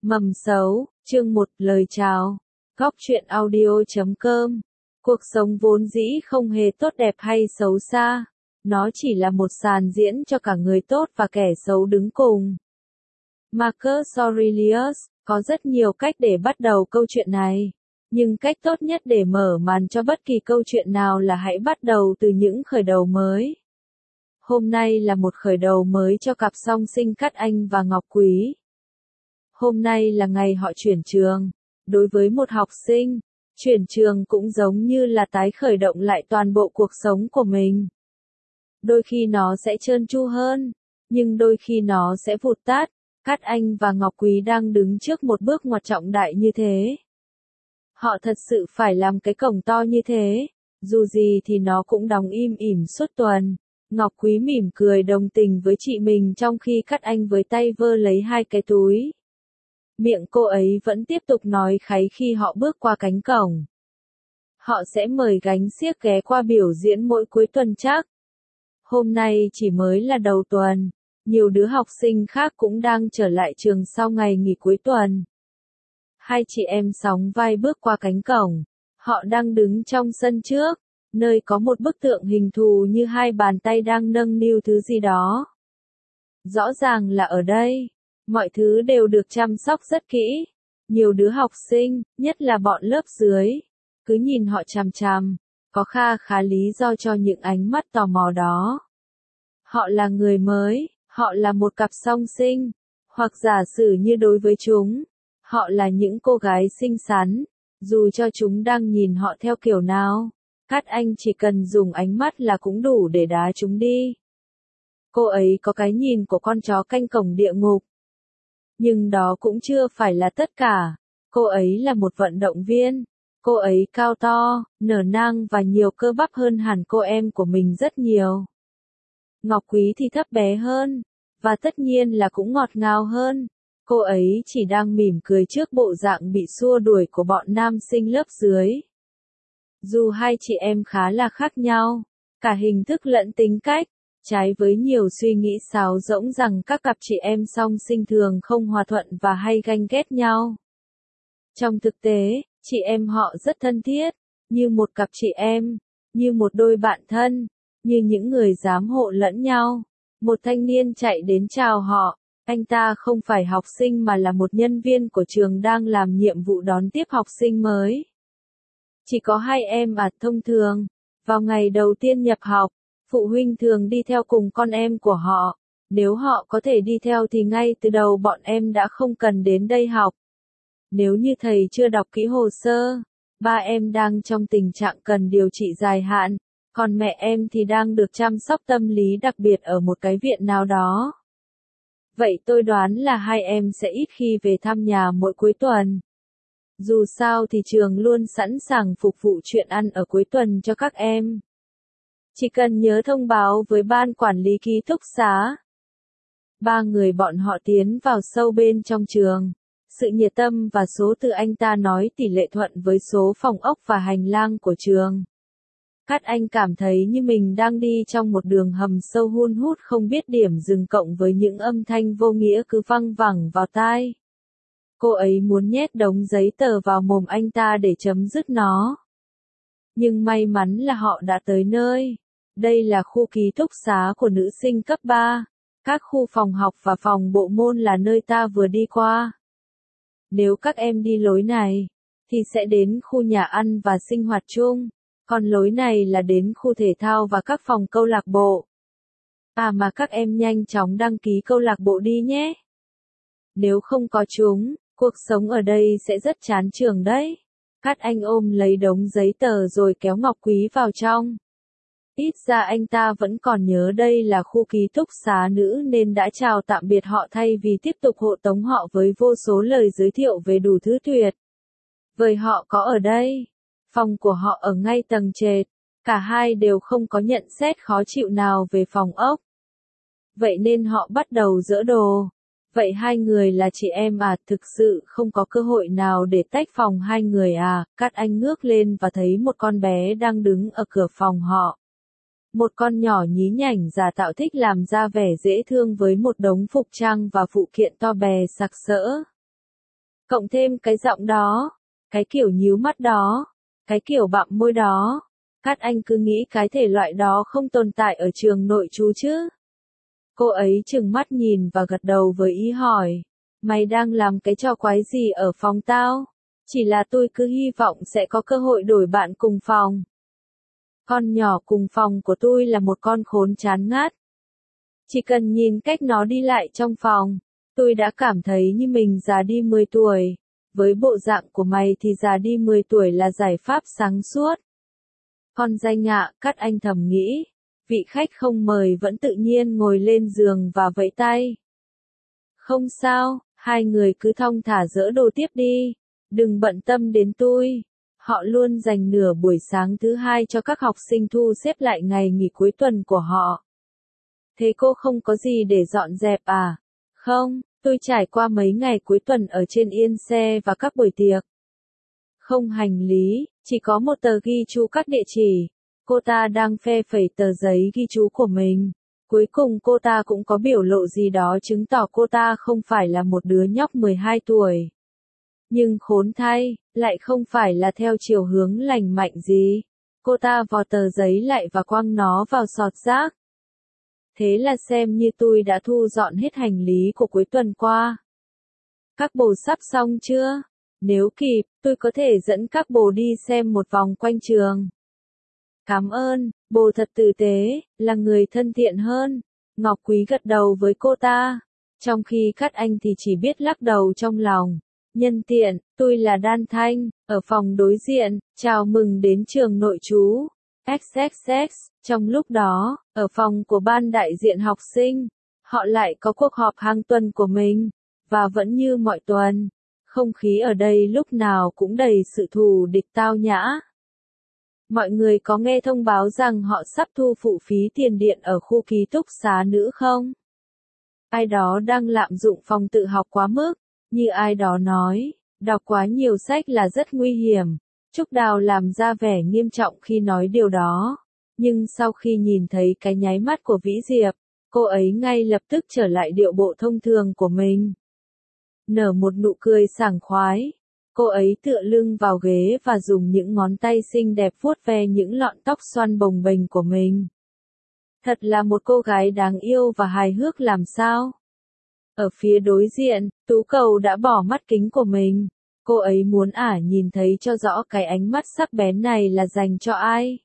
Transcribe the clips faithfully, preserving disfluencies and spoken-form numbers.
Mầm xấu, chương một, lời chào. Góc truyện audio.com. Cuộc sống vốn dĩ không hề tốt đẹp hay xấu xa. Nó chỉ là một sàn diễn cho cả người tốt và kẻ xấu đứng cùng. Marcus Aurelius, có rất nhiều cách để bắt đầu câu chuyện này. Nhưng cách tốt nhất để mở màn cho bất kỳ câu chuyện nào là hãy bắt đầu từ những khởi đầu mới. Hôm nay là một khởi đầu mới cho cặp song sinh Cát Anh và Ngọc Quý. Hôm nay là ngày họ chuyển trường. Đối với một học sinh, chuyển trường cũng giống như là tái khởi động lại toàn bộ cuộc sống của mình. Đôi khi nó sẽ trơn tru hơn, nhưng đôi khi nó sẽ vụt tắt. Cát Anh và Ngọc Quý đang đứng trước một bước ngoặt trọng đại như thế. Họ thật sự phải làm cái cổng to như thế, dù gì thì nó cũng đóng im ỉm suốt tuần. Ngọc Quý mỉm cười đồng tình với chị mình trong khi Cát Anh với tay vơ lấy hai cái túi. Miệng cô ấy vẫn tiếp tục nói kháy khi họ bước qua cánh cổng. Họ sẽ mời gánh xiếc ghé qua biểu diễn mỗi cuối tuần chắc. Hôm nay chỉ mới là đầu tuần, nhiều đứa học sinh khác cũng đang trở lại trường sau ngày nghỉ cuối tuần. Hai chị em sóng vai bước qua cánh cổng. Họ đang đứng trong sân trước, nơi có một bức tượng hình thù như hai bàn tay đang nâng niu thứ gì đó. Rõ ràng là ở đây, mọi thứ đều được chăm sóc rất kỹ. Nhiều đứa học sinh, nhất là bọn lớp dưới, cứ nhìn họ chằm chằm, có kha khá lý do cho những ánh mắt tò mò đó. Họ là người mới, họ là một cặp song sinh, hoặc giả sử như đối với chúng, họ là những cô gái xinh xắn, dù cho chúng đang nhìn họ theo kiểu nào. Cát Anh chỉ cần dùng ánh mắt là cũng đủ để đá chúng đi. Cô ấy có cái nhìn của con chó canh cổng địa ngục. Nhưng đó cũng chưa phải là tất cả. Cô ấy là một vận động viên. Cô ấy cao to, nở nang và nhiều cơ bắp hơn hẳn cô em của mình rất nhiều. Ngọc Quý thì thấp bé hơn, và tất nhiên là cũng ngọt ngào hơn. Cô ấy chỉ đang mỉm cười trước bộ dạng bị xua đuổi của bọn nam sinh lớp dưới. Dù hai chị em khá là khác nhau, cả hình thức lẫn tính cách, trái với nhiều suy nghĩ sáo rỗng rằng các cặp chị em song sinh thường không hòa thuận và hay ganh ghét nhau. Trong thực tế, chị em họ rất thân thiết, như một cặp chị em, như một đôi bạn thân, như những người giám hộ lẫn nhau. Một thanh niên chạy đến chào họ, anh ta không phải học sinh mà là một nhân viên của trường đang làm nhiệm vụ đón tiếp học sinh mới. Chỉ có hai em à, thông thường, vào ngày đầu tiên nhập học, phụ huynh thường đi theo cùng con em của họ. Nếu họ có thể đi theo thì ngay từ đầu bọn em đã không cần đến đây học. Nếu như thầy chưa đọc kỹ hồ sơ, ba em đang trong tình trạng cần điều trị dài hạn, còn mẹ em thì đang được chăm sóc tâm lý đặc biệt ở một cái viện nào đó. Vậy tôi đoán là hai em sẽ ít khi về thăm nhà mỗi cuối tuần. Dù sao thì trường luôn sẵn sàng phục vụ chuyện ăn ở cuối tuần cho các em. Chỉ cần nhớ thông báo với ban quản lý ký túc xá. Ba người bọn họ tiến vào sâu bên trong trường. Sự nhiệt tâm và số từ anh ta nói tỷ lệ thuận với số phòng ốc và hành lang của trường. Cát Anh cảm thấy như mình đang đi trong một đường hầm sâu hun hút không biết điểm dừng cộng với những âm thanh vô nghĩa cứ văng vẳng vào tai. Cô ấy muốn nhét đống giấy tờ vào mồm anh ta để chấm dứt nó. Nhưng may mắn là họ đã tới nơi. Đây là khu ký túc xá của nữ sinh cấp ba. Các khu phòng học và phòng bộ môn là nơi ta vừa đi qua. Nếu các em đi lối này, thì sẽ đến khu nhà ăn và sinh hoạt chung. Còn lối này là đến khu thể thao và các phòng câu lạc bộ. À mà các em nhanh chóng đăng ký câu lạc bộ đi nhé. Nếu không có chúng, cuộc sống ở đây sẽ rất chán trường đấy. Cát Anh ôm lấy đống giấy tờ rồi kéo Ngọc Quý vào trong. Ít ra anh ta vẫn còn nhớ đây là khu ký túc xá nữ nên đã chào tạm biệt họ thay vì tiếp tục hộ tống họ với vô số lời giới thiệu về đủ thứ tuyệt vời họ có ở đây. Phòng của họ ở ngay tầng trệt, cả hai đều không có nhận xét khó chịu nào về phòng ốc. Vậy nên họ bắt đầu dỡ đồ. Vậy hai người là chị em à, thực sự không có cơ hội nào để tách phòng hai người à. Cát Anh ngước lên và thấy một con bé đang đứng ở cửa phòng họ. Một con nhỏ nhí nhảnh giả tạo thích làm ra vẻ dễ thương với một đống phục trang và phụ kiện to bè sặc sỡ. Cộng thêm cái giọng đó, cái kiểu nhíu mắt đó, cái kiểu bặm môi đó. Các anh cứ nghĩ cái thể loại đó không tồn tại ở trường nội trú chứ. Cô ấy trừng mắt nhìn và gật đầu với ý hỏi. Mày đang làm cái trò quái gì ở phòng tao? Chỉ là tôi cứ hy vọng sẽ có cơ hội đổi bạn cùng phòng. Con nhỏ cùng phòng của tôi là một con khốn chán ngắt. Chỉ cần nhìn cách nó đi lại trong phòng, tôi đã cảm thấy như mình già đi mười tuổi. Với bộ dạng của mày thì già đi mười tuổi là giải pháp sáng suốt. Con danh ạ, các anh thầm nghĩ. Vị khách không mời vẫn tự nhiên ngồi lên giường và vẫy tay. Không sao, hai người cứ thong thả dỡ đồ tiếp đi. Đừng bận tâm đến tôi. Họ luôn dành nửa buổi sáng thứ hai cho các học sinh thu xếp lại ngày nghỉ cuối tuần của họ. Thế cô không có gì để dọn dẹp à? Không, tôi trải qua mấy ngày cuối tuần ở trên yên xe và các buổi tiệc. Không hành lý, chỉ có một tờ ghi chú các địa chỉ. Cô ta đang phe phẩy tờ giấy ghi chú của mình. Cuối cùng cô ta cũng có biểu lộ gì đó chứng tỏ cô ta không phải là một đứa nhóc mười hai tuổi. Nhưng khốn thay, lại không phải là theo chiều hướng lành mạnh gì. Cô ta vò tờ giấy lại và quăng nó vào sọt rác. Thế là xem như tôi đã thu dọn hết hành lý của cuối tuần qua. Các bồ sắp xong chưa? Nếu kịp, tôi có thể dẫn các bồ đi xem một vòng quanh trường. Cảm ơn, bồ thật tử tế, là người thân thiện hơn. Ngọc Quý gật đầu với cô ta. Trong khi các anh thì chỉ biết lắc đầu trong lòng. Nhân tiện, tôi là Đan Thanh, ở phòng đối diện, chào mừng đến trường nội trú. ích ích ích, trong lúc đó, ở phòng của ban đại diện học sinh, họ lại có cuộc họp hàng tuần của mình, và vẫn như mọi tuần, không khí ở đây lúc nào cũng đầy sự thù địch tao nhã. Mọi người có nghe thông báo rằng họ sắp thu phụ phí tiền điện ở khu ký túc xá nữ không? Ai đó đang lạm dụng phòng tự học quá mức, như ai đó nói, đọc quá nhiều sách là rất nguy hiểm. Trúc Đào làm ra vẻ nghiêm trọng khi nói điều đó, nhưng sau khi nhìn thấy cái nháy mắt của Vĩ Diệp, cô ấy ngay lập tức trở lại điệu bộ thông thường của mình. Nở một nụ cười sảng khoái, cô ấy tựa lưng vào ghế và dùng những ngón tay xinh đẹp vuốt ve những lọn tóc xoăn bồng bềnh của mình. Thật là một cô gái đáng yêu và hài hước làm sao. Ở phía đối diện, Tú Cầu đã bỏ mắt kính của mình. Cô ấy muốn ả nhìn thấy cho rõ cái ánh mắt sắc bén này là dành cho ai.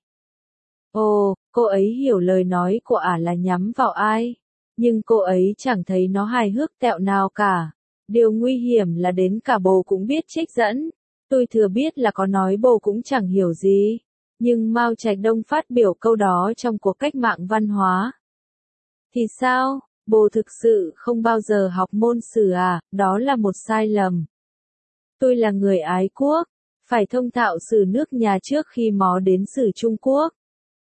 Ồ, cô ấy hiểu lời nói của ả là nhắm vào ai. Nhưng cô ấy chẳng thấy nó hài hước tẹo nào cả. Điều nguy hiểm là đến cả bồ cũng biết trích dẫn. Tôi thừa biết là có nói bồ cũng chẳng hiểu gì. Nhưng Mao Trạch Đông phát biểu câu đó trong cuộc cách mạng văn hóa. Thì sao, bồ thực sự không bao giờ học môn sử à, đó là một sai lầm. Tôi là người ái quốc, phải thông thạo sử nước nhà trước khi mó đến sử Trung Quốc.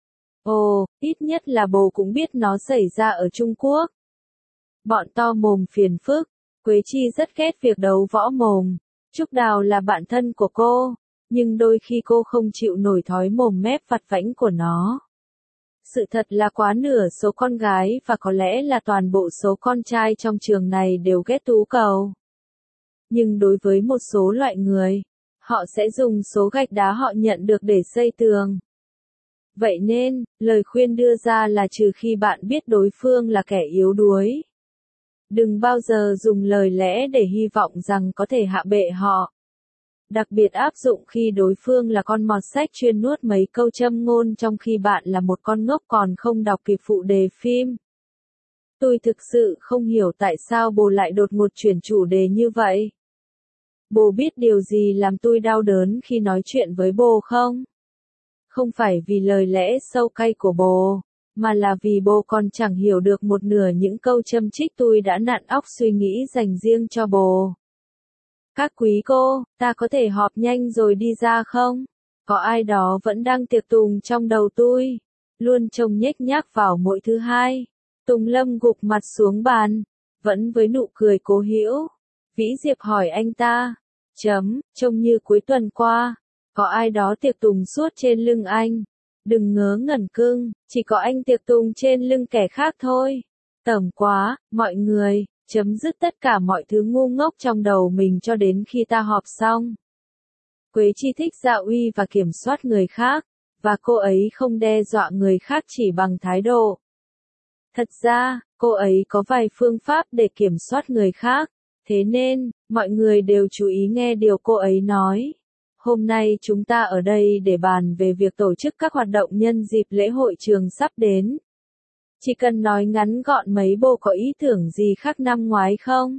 Ồ, ít nhất là bồ cũng biết nó xảy ra ở Trung Quốc. Bọn to mồm phiền phức, Quế Chi rất ghét việc đấu võ mồm. Trúc Đào là bạn thân của cô, nhưng đôi khi cô không chịu nổi thói mồm mép vặt vãnh của nó. Sự thật là quá nửa số con gái và có lẽ là toàn bộ số con trai trong trường này đều ghét Tú Cầu. Nhưng đối với một số loại người, họ sẽ dùng số gạch đá họ nhận được để xây tường. Vậy nên, lời khuyên đưa ra là trừ khi bạn biết đối phương là kẻ yếu đuối. Đừng bao giờ dùng lời lẽ để hy vọng rằng có thể hạ bệ họ. Đặc biệt áp dụng khi đối phương là con mọt sách chuyên nuốt mấy câu châm ngôn trong khi bạn là một con ngốc còn không đọc kịp phụ đề phim. Tôi thực sự không hiểu tại sao bồ lại đột ngột chuyển chủ đề như vậy. Bồ biết điều gì làm tôi đau đớn khi nói chuyện với bồ không? Không phải vì lời lẽ sâu cay của bồ, mà là vì bồ còn chẳng hiểu được một nửa những câu châm chích tôi đã nặn óc suy nghĩ dành riêng cho bồ. Các quý cô, ta có thể họp nhanh rồi đi ra không? Có ai đó vẫn đang tiệc tùng trong đầu tôi. Luôn trông nhếch nhác vào mỗi thứ hai. Tùng Lâm gục mặt xuống bàn, vẫn với nụ cười cố hữu. Vĩ Diệp hỏi anh ta. Chấm, trông như cuối tuần qua. Có ai đó tiệc tùng suốt trên lưng anh. Đừng ngớ ngẩn cưng, chỉ có anh tiệc tùng trên lưng kẻ khác thôi. Tởm quá, mọi người, Chấm dứt tất cả mọi thứ ngu ngốc trong đầu mình cho đến khi ta họp xong. Quế Chi thích gia uy và kiểm soát người khác, và cô ấy không đe dọa người khác chỉ bằng thái độ. Thật ra, cô ấy có vài phương pháp để kiểm soát người khác, thế nên, mọi người đều chú ý nghe điều cô ấy nói. Hôm nay chúng ta ở đây để bàn về việc tổ chức các hoạt động nhân dịp lễ hội trường sắp đến. Chỉ cần nói ngắn gọn mấy bồ có ý tưởng gì khác năm ngoái không?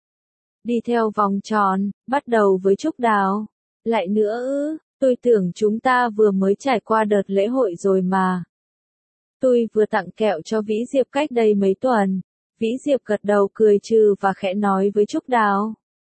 Đi theo vòng tròn, bắt đầu với Trúc Đào. Lại nữa ư, tôi tưởng chúng ta vừa mới trải qua đợt lễ hội rồi mà. Tôi vừa tặng kẹo cho Vĩ Diệp cách đây mấy tuần. Vĩ Diệp gật đầu cười trừ và khẽ nói với Trúc Đào.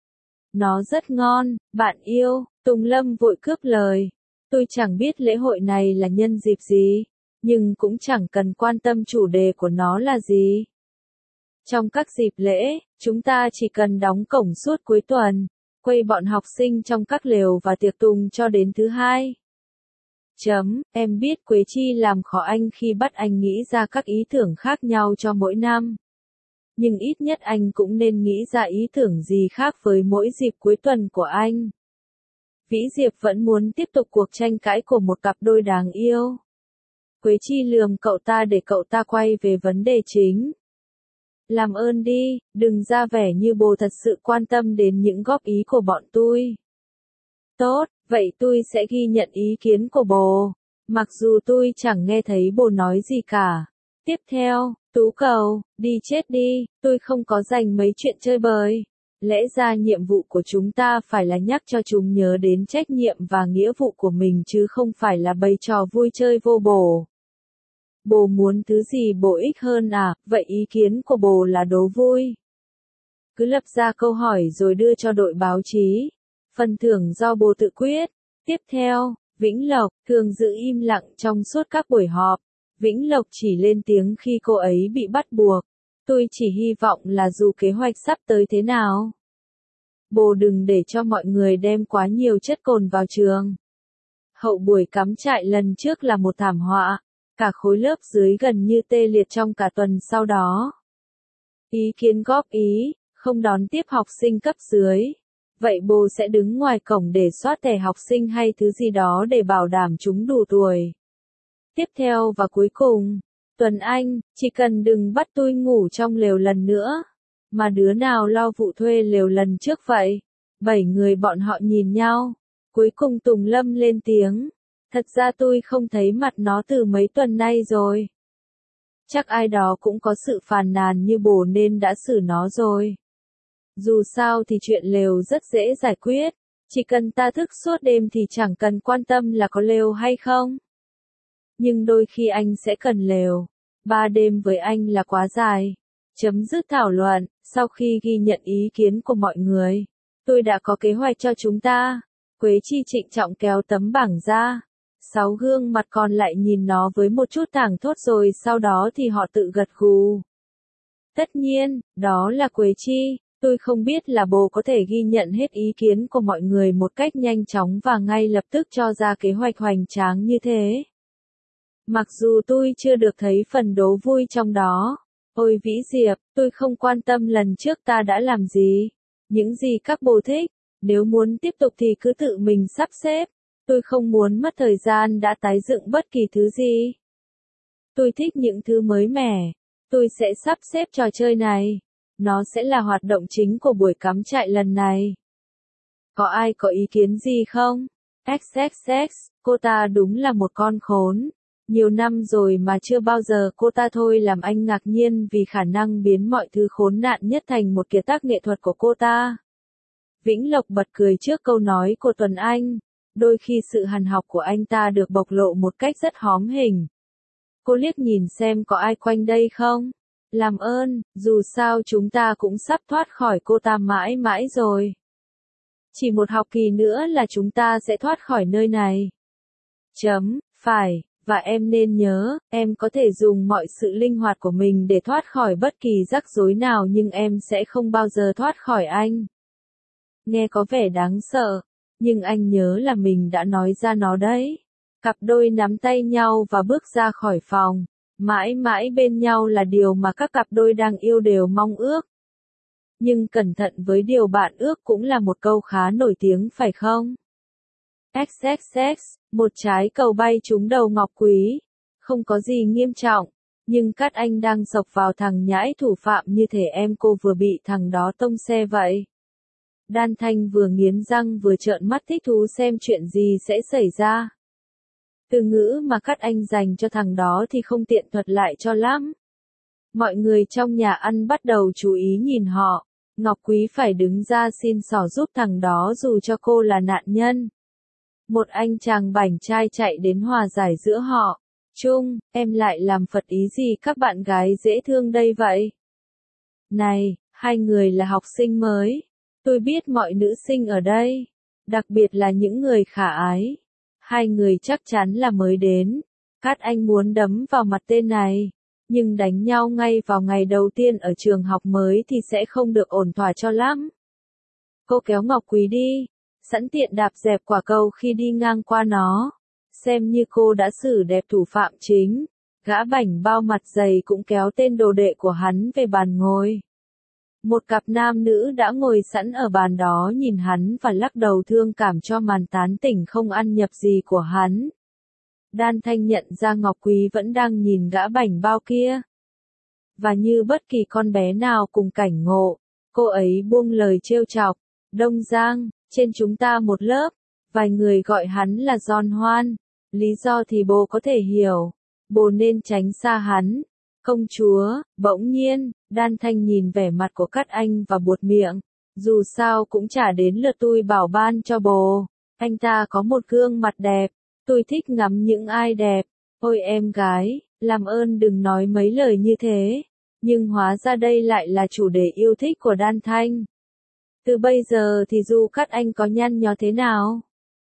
Nó rất ngon, bạn yêu. Tùng Lâm vội cướp lời. Tôi chẳng biết lễ hội này là nhân dịp gì, nhưng cũng chẳng cần quan tâm chủ đề của nó là gì. Trong các dịp lễ, chúng ta chỉ cần đóng cổng suốt cuối tuần, quây bọn học sinh trong các lều và tiệc tùng cho đến thứ hai. Chấm, em biết Quế Chi làm khó anh khi bắt anh nghĩ ra các ý tưởng khác nhau cho mỗi năm. Nhưng ít nhất anh cũng nên nghĩ ra ý tưởng gì khác với mỗi dịp cuối tuần của anh. Vĩ Diệp vẫn muốn tiếp tục cuộc tranh cãi của một cặp đôi đáng yêu. Quế Chi lườm cậu ta để cậu ta quay về vấn đề chính. Làm ơn đi, đừng ra vẻ như bồ thật sự quan tâm đến những góp ý của bọn tôi. Tốt, vậy tôi sẽ ghi nhận ý kiến của bồ, mặc dù tôi chẳng nghe thấy bồ nói gì cả. Tiếp theo, Tú Cầu, đi chết đi, tôi không có dành mấy chuyện chơi bời. Lẽ ra nhiệm vụ của chúng ta phải là nhắc cho chúng nhớ đến trách nhiệm và nghĩa vụ của mình chứ không phải là bày trò vui chơi vô bổ. Bồ muốn thứ gì bổ ích hơn à, vậy ý kiến của bồ là đố vui. Cứ lập ra câu hỏi rồi đưa cho đội báo chí. Phần thưởng do bồ tự quyết. Tiếp theo, Vĩnh Lộc, thường giữ im lặng trong suốt các buổi họp. Vĩnh Lộc chỉ lên tiếng khi cô ấy bị bắt buộc. Tôi chỉ hy vọng là dù kế hoạch sắp tới thế nào, bồ đừng để cho mọi người đem quá nhiều chất cồn vào trường. Hậu buổi cắm trại lần trước là một thảm họa, cả khối lớp dưới gần như tê liệt trong cả tuần sau đó. Ý kiến góp ý, không đón tiếp học sinh cấp dưới. Vậy bồ sẽ đứng ngoài cổng để soát thẻ học sinh hay thứ gì đó để bảo đảm chúng đủ tuổi. Tiếp theo và cuối cùng, Tuấn Anh, chỉ cần đừng bắt tôi ngủ trong lều lần nữa. Mà đứa nào lo vụ thuê lều lần trước vậy? Bảy người bọn họ nhìn nhau. Cuối cùng Tùng Lâm lên tiếng. Thật ra tôi không thấy mặt nó từ mấy tuần nay rồi. Chắc ai đó cũng có sự phàn nàn như bồ nên đã xử nó rồi. Dù sao thì chuyện lều rất dễ giải quyết. Chỉ cần ta thức suốt đêm thì chẳng cần quan tâm là có lều hay không. Nhưng đôi khi anh sẽ cần lều. Ba đêm với anh là quá dài. Chấm dứt thảo luận, sau khi ghi nhận ý kiến của mọi người. Tôi đã có kế hoạch cho chúng ta. Quế Chi trịnh trọng kéo tấm bảng ra. Sáu gương mặt còn lại nhìn nó với một chút thảng thốt rồi sau đó thì họ tự gật gù. Tất nhiên, đó là Quế Chi. Tôi không biết là bồ có thể ghi nhận hết ý kiến của mọi người một cách nhanh chóng và ngay lập tức cho ra kế hoạch hoành tráng như thế. Mặc dù tôi chưa được thấy phần đố vui trong đó. Ôi Vĩ Diệp, tôi không quan tâm lần trước ta đã làm gì. Những gì các bồ thích, nếu muốn tiếp tục thì cứ tự mình sắp xếp. Tôi không muốn mất thời gian đã tái dựng bất kỳ thứ gì. Tôi thích những thứ mới mẻ. Tôi sẽ sắp xếp trò chơi này. Nó sẽ là hoạt động chính của buổi cắm trại lần này. Có ai có ý kiến gì không? ích ích ích, cô ta đúng là một con khốn. Nhiều năm rồi mà chưa bao giờ cô ta thôi làm anh ngạc nhiên vì khả năng biến mọi thứ khốn nạn nhất thành một kiệt tác nghệ thuật của cô ta. Vĩnh Lộc bật cười trước câu nói của Tuấn Anh. Đôi khi sự hằn học của anh ta được bộc lộ một cách rất hóm hình. Cô liếc nhìn xem có ai quanh đây không? Làm ơn, dù sao chúng ta cũng sắp thoát khỏi cô ta mãi mãi rồi. Chỉ một học kỳ nữa là chúng ta sẽ thoát khỏi nơi này. Chấm, phải, và em nên nhớ, em có thể dùng mọi sự linh hoạt của mình để thoát khỏi bất kỳ rắc rối nào nhưng em sẽ không bao giờ thoát khỏi anh. Nghe có vẻ đáng sợ, nhưng anh nhớ là mình đã nói ra nó đấy. Cặp đôi nắm tay nhau và bước ra khỏi phòng. Mãi mãi bên nhau là điều mà các cặp đôi đang yêu đều mong ước. Nhưng cẩn thận với điều bạn ước cũng là một câu khá nổi tiếng phải không? ích ích ích, một trái cầu bay trúng đầu Ngọc Quý. Không có gì nghiêm trọng, nhưng các anh đang sộc vào thằng nhãi thủ phạm như thể em cô vừa bị thằng đó tông xe vậy. Đan Thanh vừa nghiến răng vừa trợn mắt thích thú xem chuyện gì sẽ xảy ra. Từ ngữ mà các anh dành cho thằng đó thì không tiện thuật lại cho lắm. Mọi người trong nhà ăn bắt đầu chú ý nhìn họ. Ngọc Quý phải đứng ra xin xỏ giúp thằng đó dù cho cô là nạn nhân. Một anh chàng bảnh trai chạy đến hòa giải giữa họ. Trung, em lại làm phật ý gì các bạn gái dễ thương đây vậy? Này, hai người là học sinh mới. Tôi biết mọi nữ sinh ở đây, đặc biệt là những người khả ái. Hai người chắc chắn là mới đến. Các anh muốn đấm vào mặt tên này. Nhưng đánh nhau ngay vào ngày đầu tiên ở trường học mới thì sẽ không được ổn thỏa cho lắm. Cô kéo Ngọc Quý đi, sẵn tiện đạp dẹp quả cầu khi đi ngang qua nó. Xem như cô đã xử đẹp thủ phạm chính. Gã bảnh bao mặt dày cũng kéo tên đồ đệ của hắn về bàn ngồi. Một cặp nam nữ đã ngồi sẵn ở bàn đó nhìn hắn và lắc đầu thương cảm cho màn tán tỉnh không ăn nhập gì của hắn. Đan Thanh nhận ra Ngọc Quý vẫn đang nhìn gã bảnh bao kia. Và như bất kỳ con bé nào cùng cảnh ngộ, cô ấy buông lời trêu chọc. Đông Giang, trên chúng ta một lớp, vài người gọi hắn là Giòn Hoan. Lý do thì bố có thể hiểu. Bố nên tránh xa hắn. Công chúa, bỗng nhiên, Đan Thanh nhìn vẻ mặt của các anh và buột miệng. Dù sao cũng chả đến lượt tôi bảo ban cho bố. Anh ta có một gương mặt đẹp. Tôi thích ngắm những ai đẹp. Ôi em gái, làm ơn đừng nói mấy lời như thế. Nhưng hóa ra đây lại là chủ đề yêu thích của Đan Thanh. Từ bây giờ thì dù các anh có nhăn nhó thế nào,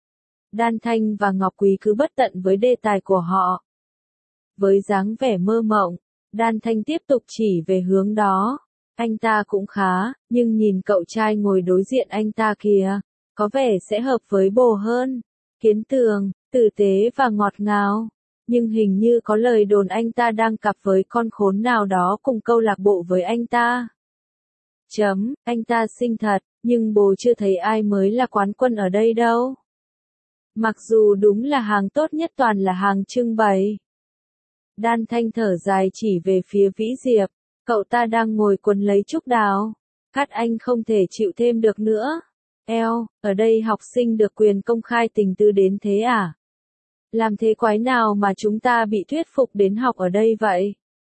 Đan Thanh và Ngọc Quý cứ bất tận với đề tài của họ. Với dáng vẻ mơ mộng, Đan Thanh tiếp tục chỉ về hướng đó. Anh ta cũng khá, nhưng nhìn cậu trai ngồi đối diện anh ta kìa, có vẻ sẽ hợp với bồ hơn. Kiến Tường, tử tế và ngọt ngào. Nhưng hình như có lời đồn anh ta đang cặp với con khốn nào đó cùng câu lạc bộ với anh ta. Chấm, anh ta xinh thật, nhưng bố chưa thấy ai mới là quán quân ở đây đâu. Mặc dù đúng là hàng tốt nhất toàn là hàng trưng bày. Đan Thanh thở dài chỉ về phía Vĩ Diệp, cậu ta đang ngồi quấn lấy Trúc Đào. Các anh không thể chịu thêm được nữa. Eo, ở đây học sinh được quyền công khai tình tư đến thế à? Làm thế quái nào mà chúng ta bị thuyết phục đến học ở đây vậy?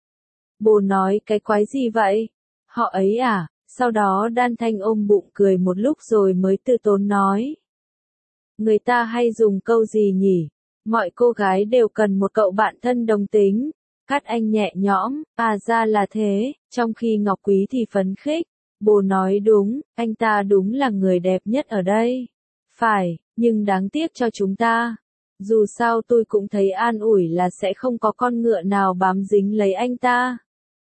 Bố nói cái quái gì vậy? Họ ấy à? Sau đó Đan Thanh ôm bụng cười một lúc rồi mới từ tốn nói. Người ta hay dùng câu gì nhỉ? Mọi cô gái đều cần một cậu bạn thân đồng tính. Các anh nhẹ nhõm, à ra là thế, trong khi Ngọc Quý thì phấn khích. Bố nói đúng, anh ta đúng là người đẹp nhất ở đây. Phải, nhưng đáng tiếc cho chúng ta. Dù sao tôi cũng thấy an ủi là sẽ không có con ngựa nào bám dính lấy anh ta.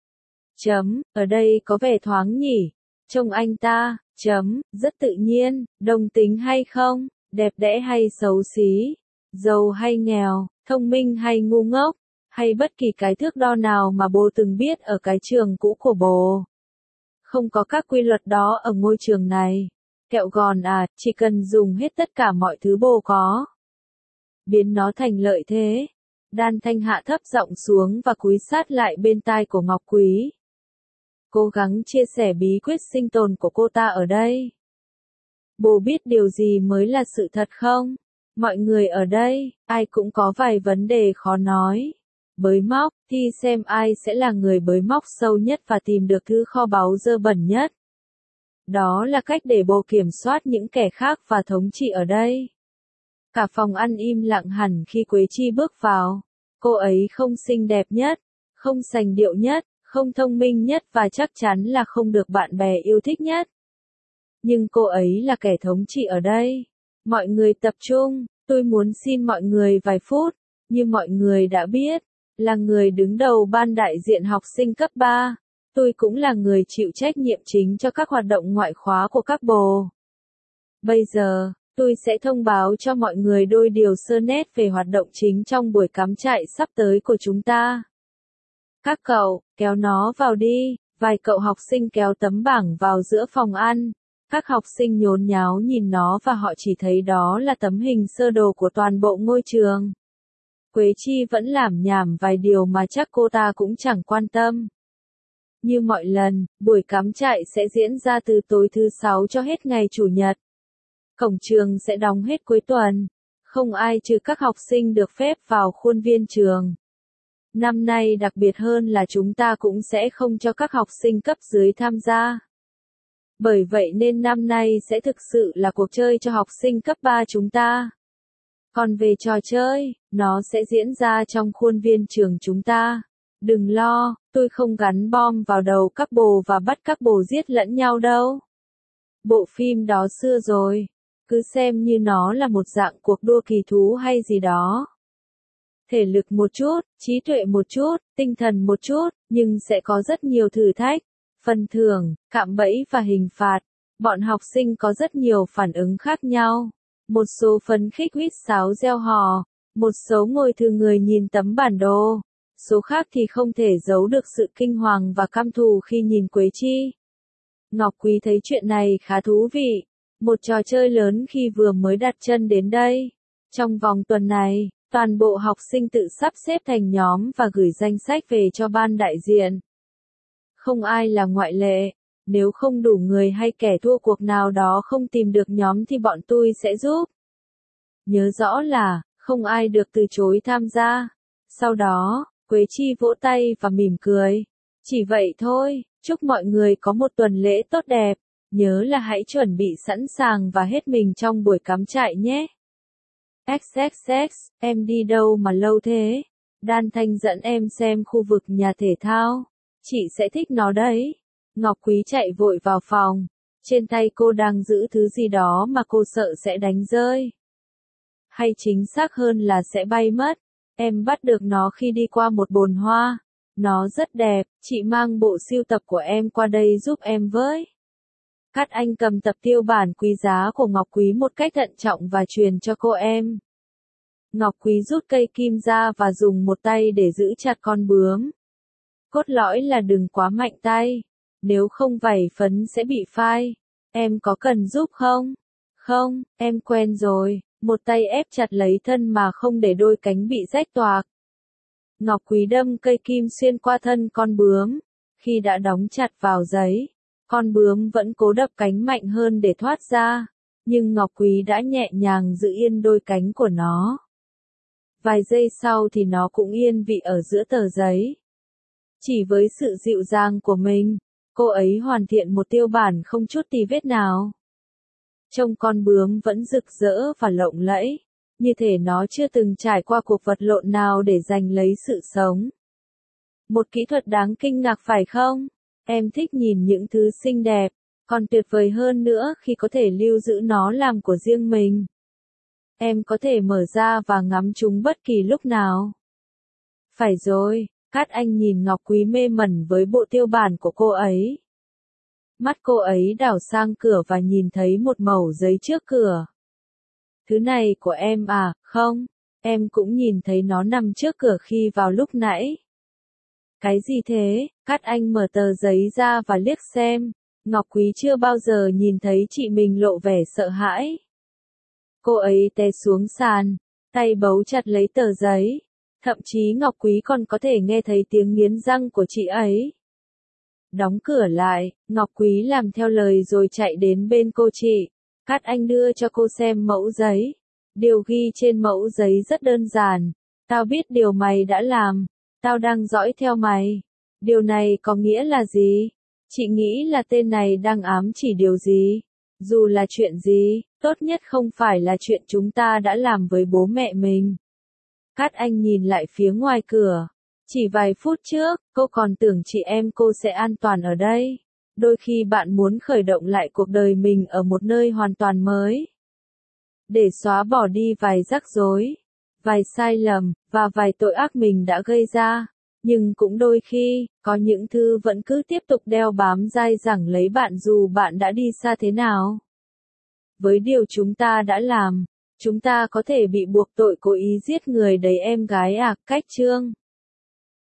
Chấm, ở đây có vẻ thoáng nhỉ. Trông anh ta, chấm, rất tự nhiên, đồng tính hay không, đẹp đẽ hay xấu xí, giàu hay nghèo, thông minh hay ngu ngốc, hay bất kỳ cái thước đo nào mà bố từng biết ở cái trường cũ của bố. Không có các quy luật đó ở ngôi trường này. Kẹo gòn à, chỉ cần dùng hết tất cả mọi thứ bố có. Biến nó thành lợi thế. Đan Thanh hạ thấp giọng xuống và cúi sát lại bên tai của Ngọc Quý. Cố gắng chia sẻ bí quyết sinh tồn của cô ta ở đây. Bố biết điều gì mới là sự thật không? Mọi người ở đây, ai cũng có vài vấn đề khó nói. Bới móc, thì xem ai sẽ là người bới móc sâu nhất và tìm được thứ kho báu dơ bẩn nhất. Đó là cách để bố kiểm soát những kẻ khác và thống trị ở đây. Cả phòng ăn im lặng hẳn khi Quế Chi bước vào. Cô ấy không xinh đẹp nhất, không sành điệu nhất, không thông minh nhất và chắc chắn là không được bạn bè yêu thích nhất. Nhưng cô ấy là kẻ thống trị ở đây. Mọi người tập trung, tôi muốn xin mọi người vài phút. Như mọi người đã biết, là người đứng đầu ban đại diện học sinh cấp ba. Tôi cũng là người chịu trách nhiệm chính cho các hoạt động ngoại khóa của các bồ. Bây giờ, tôi sẽ thông báo cho mọi người đôi điều sơ nét về hoạt động chính trong buổi cắm trại sắp tới của chúng ta. Các cậu, kéo nó vào đi, Vài cậu học sinh kéo tấm bảng vào giữa phòng ăn. Các học sinh nhốn nháo nhìn nó và họ chỉ thấy đó là tấm hình sơ đồ của toàn bộ ngôi trường. Quế Chi vẫn lảm nhảm vài điều mà chắc cô ta cũng chẳng quan tâm. Như mọi lần, buổi cắm trại sẽ diễn ra từ tối thứ sáu cho hết ngày chủ nhật. Cổng trường sẽ đóng hết cuối tuần. Không ai trừ các học sinh được phép vào khuôn viên trường. Năm nay đặc biệt hơn là chúng ta cũng sẽ không cho các học sinh cấp dưới tham gia. Bởi vậy nên năm nay sẽ thực sự là cuộc chơi cho học sinh cấp ba chúng ta. Còn về trò chơi, nó sẽ diễn ra trong khuôn viên trường chúng ta. Đừng lo, tôi không gắn bom vào đầu các bồ và bắt các bồ giết lẫn nhau đâu. Bộ phim đó xưa rồi, cứ xem như nó là một dạng cuộc đua kỳ thú hay gì đó. Thể lực một chút, trí tuệ một chút, tinh thần một chút, nhưng sẽ có rất nhiều thử thách, phần thưởng, cạm bẫy và hình phạt. Bọn học sinh có rất nhiều phản ứng khác nhau. Một số phấn khích huýt sáo reo hò, một số ngồi thừ người nhìn tấm bản đồ, số khác thì không thể giấu được sự kinh hoàng và căm thù khi nhìn Quế Chi. Ngọc Quý thấy chuyện này khá thú vị, một trò chơi lớn khi vừa mới đặt chân đến đây. Trong vòng tuần này, toàn bộ học sinh tự sắp xếp thành nhóm và gửi danh sách về cho ban đại diện. Không ai là ngoại lệ, nếu không đủ người hay kẻ thua cuộc nào đó không tìm được nhóm thì bọn tôi sẽ giúp. Nhớ rõ là, không ai được từ chối tham gia. Sau đó, Quế Chi vỗ tay và mỉm cười. Chỉ vậy thôi, chúc mọi người có một tuần lễ tốt đẹp. Nhớ là hãy chuẩn bị sẵn sàng và hết mình trong buổi cắm trại nhé. ích ích ích, em đi đâu mà lâu thế? Đan Thanh dẫn em xem khu vực nhà thể thao. Chị sẽ thích nó đấy. Ngọc Quý chạy vội vào phòng. Trên tay cô đang giữ thứ gì đó mà cô sợ sẽ đánh rơi. Hay chính xác hơn là sẽ bay mất. Em bắt được nó khi đi qua một bồn hoa. Nó rất đẹp, chị mang bộ sưu tập của em qua đây giúp em với. Cát Anh cầm tập tiêu bản quý giá của Ngọc Quý một cách thận trọng và truyền cho cô em. Ngọc Quý rút cây kim ra và dùng một tay để giữ chặt con bướm. Cốt lõi là đừng quá mạnh tay, nếu không vảy phấn sẽ bị phai. Em có cần giúp không? Không, em quen rồi, một tay ép chặt lấy thân mà không để đôi cánh bị rách toạc. Ngọc Quý đâm cây kim xuyên qua thân con bướm, khi đã đóng chặt vào giấy. Con bướm vẫn cố đập cánh mạnh hơn để thoát ra, nhưng Ngọc Quý đã nhẹ nhàng giữ yên đôi cánh của nó. Vài giây sau thì nó cũng yên vị ở giữa tờ giấy. Chỉ với sự dịu dàng của mình, cô ấy hoàn thiện một tiêu bản không chút tì vết nào. Trông con bướm vẫn rực rỡ và lộng lẫy, như thể nó chưa từng trải qua cuộc vật lộn nào để giành lấy sự sống. Một kỹ thuật đáng kinh ngạc phải không? Em thích nhìn những thứ xinh đẹp, còn tuyệt vời hơn nữa khi có thể lưu giữ nó làm của riêng mình. Em có thể mở ra và ngắm chúng bất kỳ lúc nào. Phải rồi, Cát Anh nhìn Ngọc Quý mê mẩn với bộ tiêu bản của cô ấy. Mắt cô ấy đảo sang cửa và nhìn thấy một mẩu giấy trước cửa. Thứ này của em à, không, em cũng nhìn thấy nó nằm trước cửa khi vào lúc nãy. Cái gì thế? Cát Anh mở tờ giấy ra và liếc xem. Ngọc Quý chưa bao giờ nhìn thấy chị mình lộ vẻ sợ hãi. Cô ấy té xuống sàn, tay bấu chặt lấy tờ giấy. Thậm chí Ngọc Quý còn có thể nghe thấy tiếng nghiến răng của chị ấy. Đóng cửa lại, Ngọc Quý làm theo lời rồi chạy đến bên cô chị. Cát Anh đưa cho cô xem mẫu giấy. Điều ghi trên mẫu giấy rất đơn giản. Tao biết điều mày đã làm. Tao đang dõi theo mày. Điều này có nghĩa là gì? Chị nghĩ là tên này đang ám chỉ điều gì? Dù là chuyện gì, tốt nhất không phải là chuyện chúng ta đã làm với bố mẹ mình. Cát Anh nhìn lại phía ngoài cửa. Chỉ vài phút trước, cô còn tưởng chị em cô sẽ an toàn ở đây. Đôi khi bạn muốn khởi động lại cuộc đời mình ở một nơi hoàn toàn mới. Để xóa bỏ đi vài rắc rối, vài sai lầm, và vài tội ác mình đã gây ra. Nhưng cũng đôi khi, có những thứ vẫn cứ tiếp tục đeo bám dai dẳng lấy bạn dù bạn đã đi xa thế nào. Với điều chúng ta đã làm, chúng ta có thể bị buộc tội cố ý giết người đấy em gái à, cách chương.